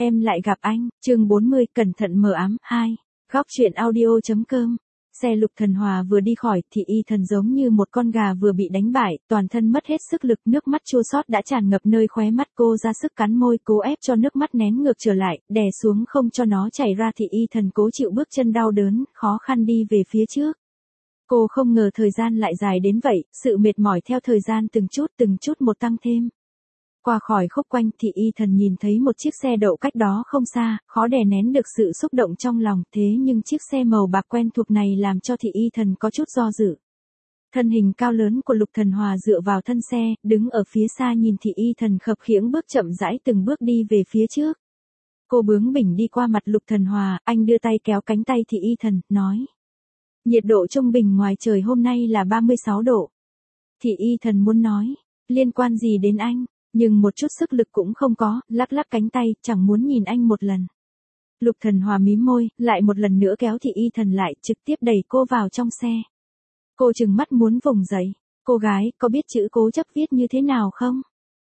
Em lại gặp anh, chương 40, cẩn thận mờ ám, 2. Góc truyện audio.com. Xe Lục Thần Hòa vừa đi khỏi thì y thần giống như một con gà vừa bị đánh bại, toàn thân mất hết sức lực, nước mắt chua xót đã tràn ngập nơi khóe mắt, cô ra sức cắn môi cố ép cho nước mắt nén ngược trở lại, đè xuống không cho nó chảy ra thì y thần cố chịu bước chân đau đớn, khó khăn đi về phía trước. Cô không ngờ thời gian lại dài đến vậy, sự mệt mỏi theo thời gian từng chút một tăng thêm. Qua khỏi khúc quanh thì y thần nhìn thấy một chiếc xe đậu cách đó không xa, khó đè nén được sự xúc động trong lòng, thế nhưng chiếc xe màu bạc quen thuộc này làm cho thì y thần có chút do dự. Thân hình cao lớn của Lục Thần Hòa dựa vào thân xe, đứng ở phía xa nhìn thì y thần khập khiễng bước chậm rãi từng bước đi về phía trước. Cô bướng bỉnh đi qua mặt Lục Thần Hòa, anh đưa tay kéo cánh tay thì y thần, nói. Nhiệt độ trung bình ngoài trời hôm nay là 36 độ. Thì y thần muốn nói, liên quan gì đến anh? Nhưng một chút sức lực cũng không có, lắc lắc cánh tay, chẳng muốn nhìn anh một lần. Lục Thần Hòa mím môi, lại một lần nữa kéo thì y thần lại, trực tiếp đẩy cô vào trong xe. Cô trừng mắt muốn vùng dậy. Cô gái, có biết chữ cố chấp viết như thế nào không?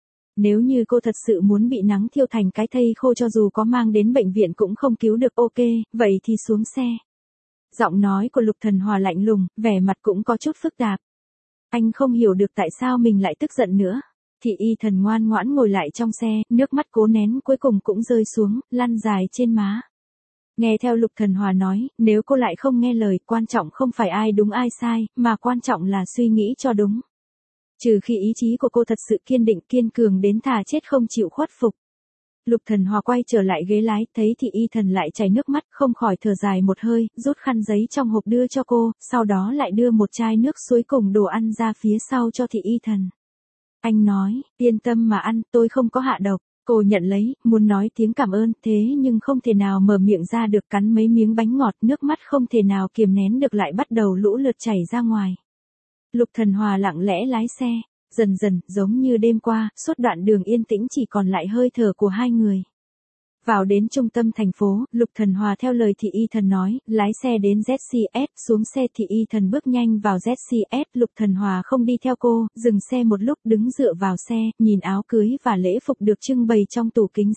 Nếu như cô thật sự muốn bị nắng thiêu thành cái thây khô cho dù có mang đến bệnh viện cũng không cứu được, ok, vậy thì xuống xe. Giọng nói của Lục Thần Hòa lạnh lùng, vẻ mặt cũng có chút phức tạp. Anh không hiểu được tại sao mình lại tức giận nữa. Thì y thần ngoan ngoãn ngồi lại trong xe, nước mắt cố nén cuối cùng cũng rơi xuống, lăn dài trên má. Nghe theo Lục Thần Hòa nói, nếu cô lại không nghe lời, quan trọng không phải ai đúng ai sai, mà quan trọng là suy nghĩ cho đúng. Trừ khi ý chí của cô thật sự kiên định kiên cường đến thà chết không chịu khuất phục. Lục Thần Hòa quay trở lại ghế lái, thấy thì y thần lại chảy nước mắt, không khỏi thở dài một hơi, rút khăn giấy trong hộp đưa cho cô, sau đó lại đưa một chai nước suối cùng đồ ăn ra phía sau cho thì y thần. Anh nói, yên tâm mà ăn, tôi không có hạ độc. Cô nhận lấy, muốn nói tiếng cảm ơn, thế nhưng không thể nào mở miệng ra được, cắn mấy miếng bánh ngọt, nước mắt không thể nào kiềm nén được lại bắt đầu lũ lượt chảy ra ngoài. Lục Thần Hòa lặng lẽ lái xe, dần dần, giống như đêm qua, suốt đoạn đường yên tĩnh chỉ còn lại hơi thở của hai người. Vào đến trung tâm thành phố, Lục Thần Hòa theo lời thị y thần nói, lái xe đến ZCS, xuống xe thị y thần bước nhanh vào ZCS, Lục Thần Hòa không đi theo cô, dừng xe một lúc đứng dựa vào xe, nhìn áo cưới và lễ phục được trưng bày trong tủ kính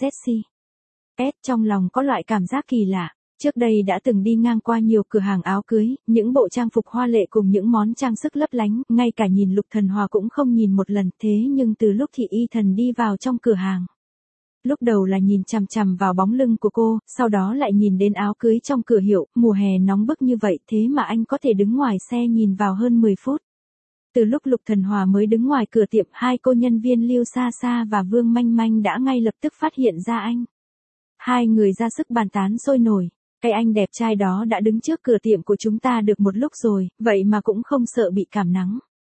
ZCS, trong lòng có loại cảm giác kỳ lạ. Trước đây đã từng đi ngang qua nhiều cửa hàng áo cưới, những bộ trang phục hoa lệ cùng những món trang sức lấp lánh, ngay cả nhìn Lục Thần Hòa cũng không nhìn một lần, thế nhưng từ lúc thị y thần đi vào trong cửa hàng. Lúc đầu là nhìn chằm chằm vào bóng lưng của cô, sau đó lại nhìn đến áo cưới trong cửa hiệu, mùa hè nóng bức như vậy thế mà anh có thể đứng ngoài xe nhìn vào hơn 10 phút. Từ lúc Lục Thần Hòa mới đứng ngoài cửa tiệm, hai cô nhân viên Liêu Sa Sa và Vương Manh Manh đã ngay lập tức phát hiện ra anh. Hai người ra sức bàn tán sôi nổi, cái anh đẹp trai đó đã đứng trước cửa tiệm của chúng ta được một lúc rồi, vậy mà cũng không sợ bị cảm nắng.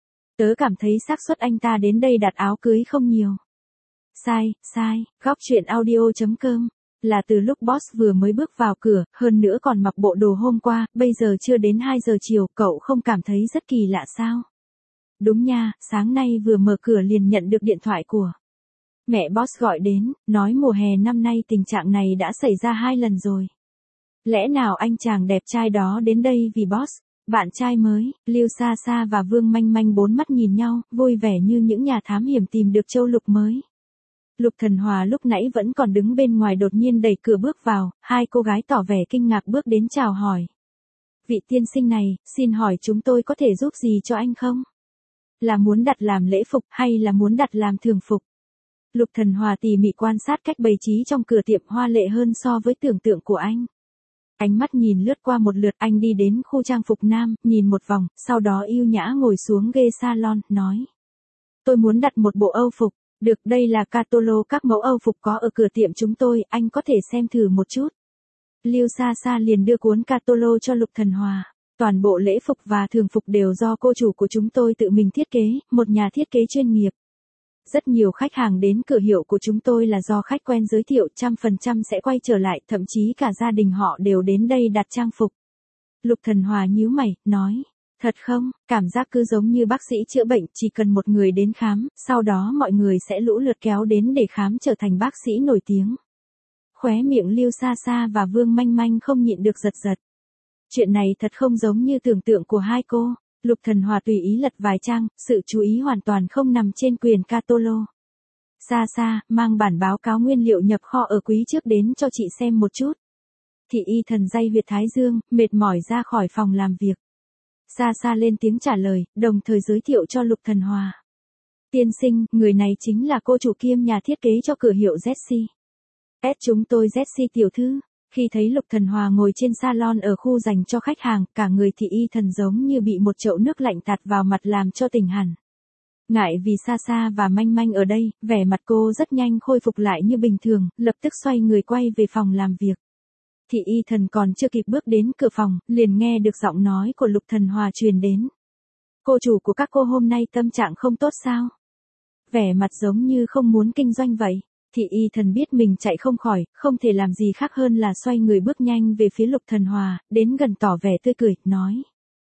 Tớ cảm thấy xác suất anh ta đến đây đặt áo cưới không nhiều. Sai, góc truyện audio.com, là từ lúc boss vừa mới bước vào cửa, hơn nữa còn mặc bộ đồ hôm qua, bây giờ chưa đến 2 giờ chiều, cậu không cảm thấy rất kỳ lạ sao? Đúng nha, sáng nay vừa mở cửa liền nhận được điện thoại của mẹ boss gọi đến, nói mùa hè năm nay tình trạng này đã xảy ra 2 lần rồi. Lẽ nào anh chàng đẹp trai đó đến đây vì boss, bạn trai mới? Liêu Sa Sa và Vương Manh Manh bốn mắt nhìn nhau, vui vẻ như những nhà thám hiểm tìm được châu lục mới. Lục Thần Hòa lúc nãy vẫn còn đứng bên ngoài đột nhiên đẩy cửa bước vào, hai cô gái tỏ vẻ kinh ngạc bước đến chào hỏi. Vị tiên sinh này, xin hỏi chúng tôi có thể giúp gì cho anh không? Là muốn đặt làm lễ phục hay là muốn đặt làm thường phục? Lục Thần Hòa tỉ mỉ quan sát cách bày trí trong cửa tiệm hoa lệ hơn so với tưởng tượng của anh. Ánh mắt nhìn lướt qua một lượt, anh đi đến khu trang phục nam, nhìn một vòng, sau đó yêu nhã ngồi xuống ghế salon, nói. Tôi muốn đặt một bộ Âu phục. Được, đây là catalog các mẫu Âu phục có ở cửa tiệm chúng tôi, anh có thể xem thử một chút. Liêu Sa Sa liền đưa cuốn catalog cho Lục Thần Hòa. Toàn bộ lễ phục và thường phục đều do cô chủ của chúng tôi tự mình thiết kế, một nhà thiết kế chuyên nghiệp. Rất nhiều khách hàng đến cửa hiệu của chúng tôi là do khách quen giới thiệu, 100% sẽ quay trở lại, thậm chí cả gia đình họ đều đến đây đặt trang phục. Lục Thần Hòa nhíu mày, nói. Thật không, cảm giác cứ giống như bác sĩ chữa bệnh, chỉ cần một người đến khám, sau đó mọi người sẽ lũ lượt kéo đến để khám trở thành bác sĩ nổi tiếng. Khóe miệng Liêu Sa Sa và Vương Manh Manh không nhịn được giật giật. Chuyện này thật không giống như tưởng tượng của hai cô. Lục Thần Hòa tùy ý lật vài trang, sự chú ý hoàn toàn không nằm trên quyển catalog. Xa xa, mang bản báo cáo nguyên liệu nhập kho ở quý trước đến cho chị xem một chút. Thị y thần day huyệt thái dương, mệt mỏi ra khỏi phòng làm việc. Xa xa lên tiếng trả lời, đồng thời giới thiệu cho Lục Thần Hòa. Tiên sinh, người này chính là cô chủ kiêm nhà thiết kế cho cửa hiệu Jessie. Chúng tôi Jessie tiểu thư. Khi thấy Lục Thần Hòa ngồi trên salon ở khu dành cho khách hàng, cả người thị y thần giống như bị một chậu nước lạnh tạt vào mặt làm cho tỉnh hẳn. Ngại vì xa xa và manh manh ở đây, vẻ mặt cô rất nhanh khôi phục lại như bình thường, lập tức xoay người quay về phòng làm việc. Thị y thần còn chưa kịp bước đến cửa phòng, liền nghe được giọng nói của Lục Thần Hòa truyền đến. Cô chủ của các cô hôm nay tâm trạng không tốt sao? Vẻ mặt giống như không muốn kinh doanh vậy. Thị y thần biết mình chạy không khỏi, không thể làm gì khác hơn là xoay người bước nhanh về phía Lục Thần Hòa, đến gần tỏ vẻ tươi cười, nói.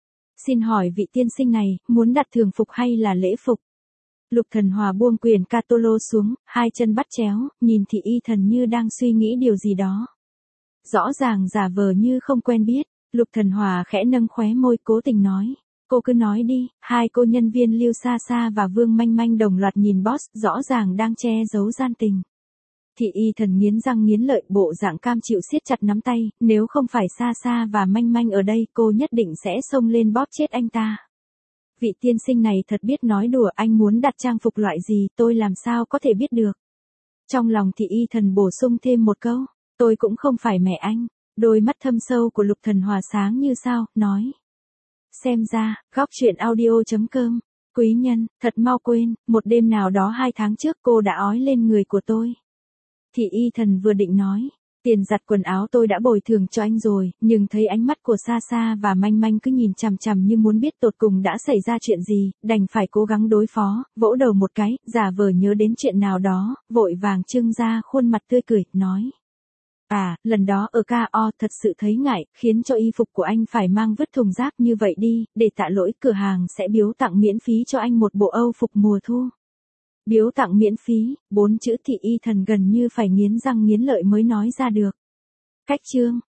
Xin hỏi vị tiên sinh này, muốn đặt thường phục hay là lễ phục? Lục Thần Hòa buông quyền Catolo xuống, hai chân bắt chéo, nhìn thị y thần như đang suy nghĩ điều gì đó. Rõ ràng giả vờ như không quen biết, Lục Thần Hòa khẽ nâng khóe môi cố tình nói. Cô cứ nói đi, hai cô nhân viên Lưu Sa Sa và Vương Manh Manh đồng loạt nhìn boss, rõ ràng đang che giấu gian tình. Thị y thần nghiến răng nghiến lợi, bộ dạng cam chịu siết chặt nắm tay, nếu không phải Sa Sa và Manh Manh ở đây, cô nhất định sẽ xông lên bóp chết anh ta. Vị tiên sinh này thật biết nói đùa, anh muốn đặt trang phục loại gì, tôi làm sao có thể biết được. Trong lòng thị y thần bổ sung thêm một câu, tôi cũng không phải mẹ anh. Đôi mắt thâm sâu của Lục Thần Hòa sáng như sao, nói. Xem ra, góc truyện audio.com, quý nhân, thật mau quên, một đêm nào đó 2 tháng trước cô đã ói lên người của tôi. Thị y thần vừa định nói, tiền giặt quần áo tôi đã bồi thường cho anh rồi, nhưng thấy ánh mắt của Sa Sa và Manh Manh cứ nhìn chằm chằm như muốn biết tột cùng đã xảy ra chuyện gì, đành phải cố gắng đối phó, vỗ đầu một cái, giả vờ nhớ đến chuyện nào đó, vội vàng trưng ra khuôn mặt tươi cười, nói. Lần đó ở KO thật sự thấy ngại, khiến cho y phục của anh phải mang vứt thùng rác như vậy đi, để tạ lỗi cửa hàng sẽ biếu tặng miễn phí cho anh một bộ Âu phục mùa thu. Biếu tặng miễn phí, 4 chữ thị y thần gần như phải nghiến răng nghiến lợi mới nói ra được. Cách chương.